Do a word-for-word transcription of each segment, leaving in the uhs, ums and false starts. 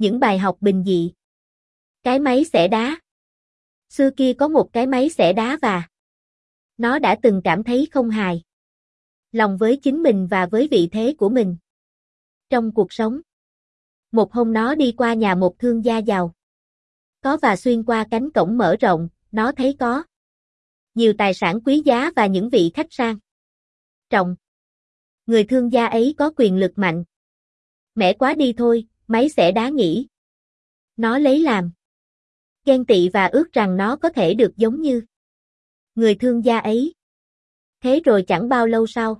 Những bài học bình dị. Cái máy xẻ đá. Xưa kia có một cái máy xẻ đá và nó đã từng cảm thấy không hài lòng với chính mình và với vị thế của mình trong cuộc sống. Một hôm nó đi qua nhà một thương gia giàu có và xuyên qua cánh cổng mở rộng, nó thấy có nhiều tài sản quý giá và những vị khách sang trọng. Người thương gia ấy có quyền lực mạnh mẽ quá đi thôi, máy xẻ đá nghĩ. Nó lấy làm ghen tị và ước rằng nó có thể được giống như người thương gia ấy. Thế rồi chẳng bao lâu sau,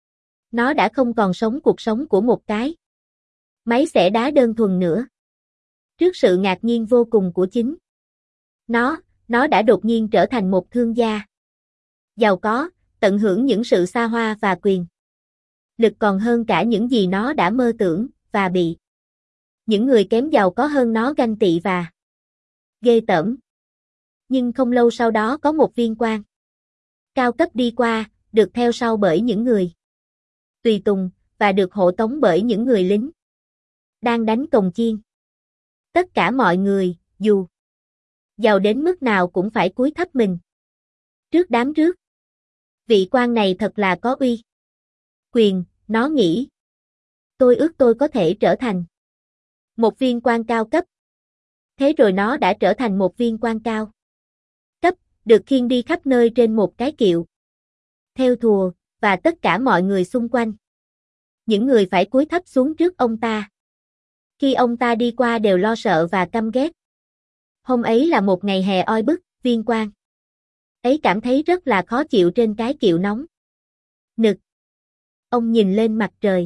nó đã không còn sống cuộc sống của một cái máy xẻ đá đơn thuần nữa. Trước sự ngạc nhiên vô cùng của chính nó, nó đã đột nhiên trở thành một thương gia giàu có, tận hưởng những sự xa hoa và quyền lực còn hơn cả những gì nó đã mơ tưởng, và bị những người kém giàu có hơn nó ganh tị và ghê tởm. Nhưng không lâu sau đó có một viên quan cao cấp đi qua, được theo sau bởi những người tùy tùng, và được hộ tống bởi những người lính đang đánh cồng chiên. Tất cả mọi người, dù giàu đến mức nào cũng phải cúi thấp mình trước đám rước. Vị quan này thật là có uy quyền, nó nghĩ. Tôi ước tôi có thể trở thành một viên quan cao cấp. Thế rồi nó đã trở thành một viên quan cao cấp, được khiêng đi khắp nơi trên một cái kiệu theo thùa, và tất cả mọi người xung quanh, những người phải cúi thấp xuống trước ông ta khi ông ta đi qua đều lo sợ và căm ghét. Hôm ấy là một ngày hè oi bức, viên quan ấy cảm thấy rất là khó chịu trên cái kiệu nóng nực. Ông nhìn lên mặt trời.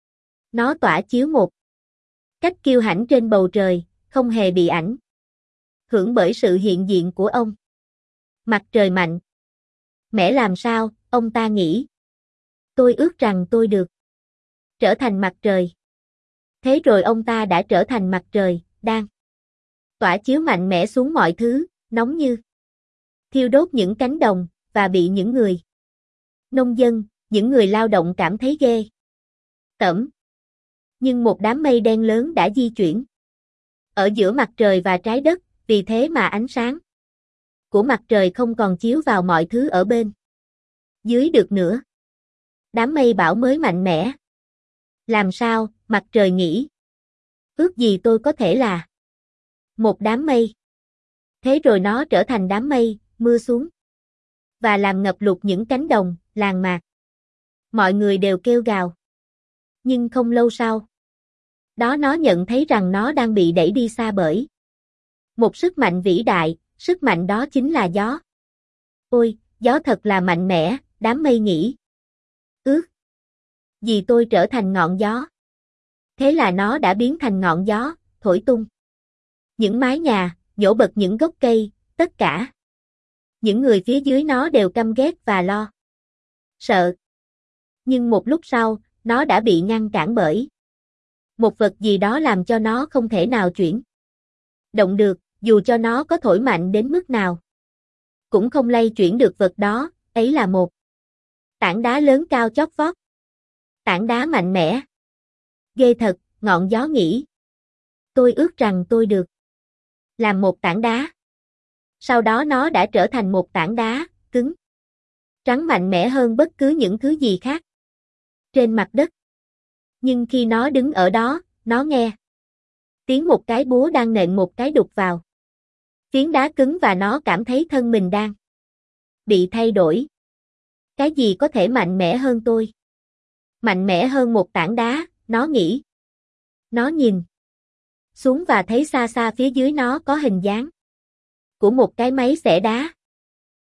Nó tỏa chiếu một cách kiêu hãnh trên bầu trời, không hề bị ảnh hưởng bởi sự hiện diện của ông. Mặt trời mạnh mẽ làm sao, ông ta nghĩ. Tôi ước rằng tôi được trở thành mặt trời. Thế rồi ông ta đã trở thành mặt trời, đang tỏa chiếu mạnh mẽ xuống mọi thứ, nóng như thiêu đốt những cánh đồng, và bị những người nông dân, những người lao động cảm thấy ghê tởm. Nhưng một đám mây đen lớn đã di chuyển ở giữa mặt trời và trái đất, vì thế mà ánh sáng của mặt trời không còn chiếu vào mọi thứ ở bên dưới được nữa. Đám mây bão mới mạnh mẽ. Làm sao, mặt trời nghĩ. Ước gì tôi có thể là một đám mây. Thế rồi nó trở thành đám mây, mưa xuống và làm ngập lụt những cánh đồng, làng mạc. Mọi người đều kêu gào. Nhưng không lâu sau, đó nó nhận thấy rằng nó đang bị đẩy đi xa bởi một sức mạnh vĩ đại, sức mạnh đó chính là gió. Ôi, gió thật là mạnh mẽ, đám mây nghĩ. Ước gì tôi trở thành ngọn gió. Thế là nó đã biến thành ngọn gió, thổi tung những mái nhà, nhổ bật những gốc cây, tất cả những người phía dưới nó đều căm ghét và lo sợ. Nhưng một lúc sau, nó đã bị ngăn cản bởi một vật gì đó làm cho nó không thể nào chuyển động được, dù cho nó có thổi mạnh đến mức nào cũng không lay chuyển được vật đó, ấy là một tảng đá lớn cao chót vót. Tảng đá mạnh mẽ. Ghê thật, ngọn gió nghĩ. Tôi ước rằng tôi được làm một tảng đá. Sau đó nó đã trở thành một tảng đá, cứng, trắng mạnh mẽ hơn bất cứ những thứ gì khác trên mặt đất. Nhưng khi nó đứng ở đó, nó nghe tiếng một cái búa đang nện một cái đục vào phiến đá cứng và nó cảm thấy thân mình đang bị thay đổi. Cái gì có thể mạnh mẽ hơn tôi? Mạnh mẽ hơn một tảng đá, nó nghĩ. Nó nhìn xuống và thấy xa xa phía dưới nó có hình dáng của một cái máy xẻ đá.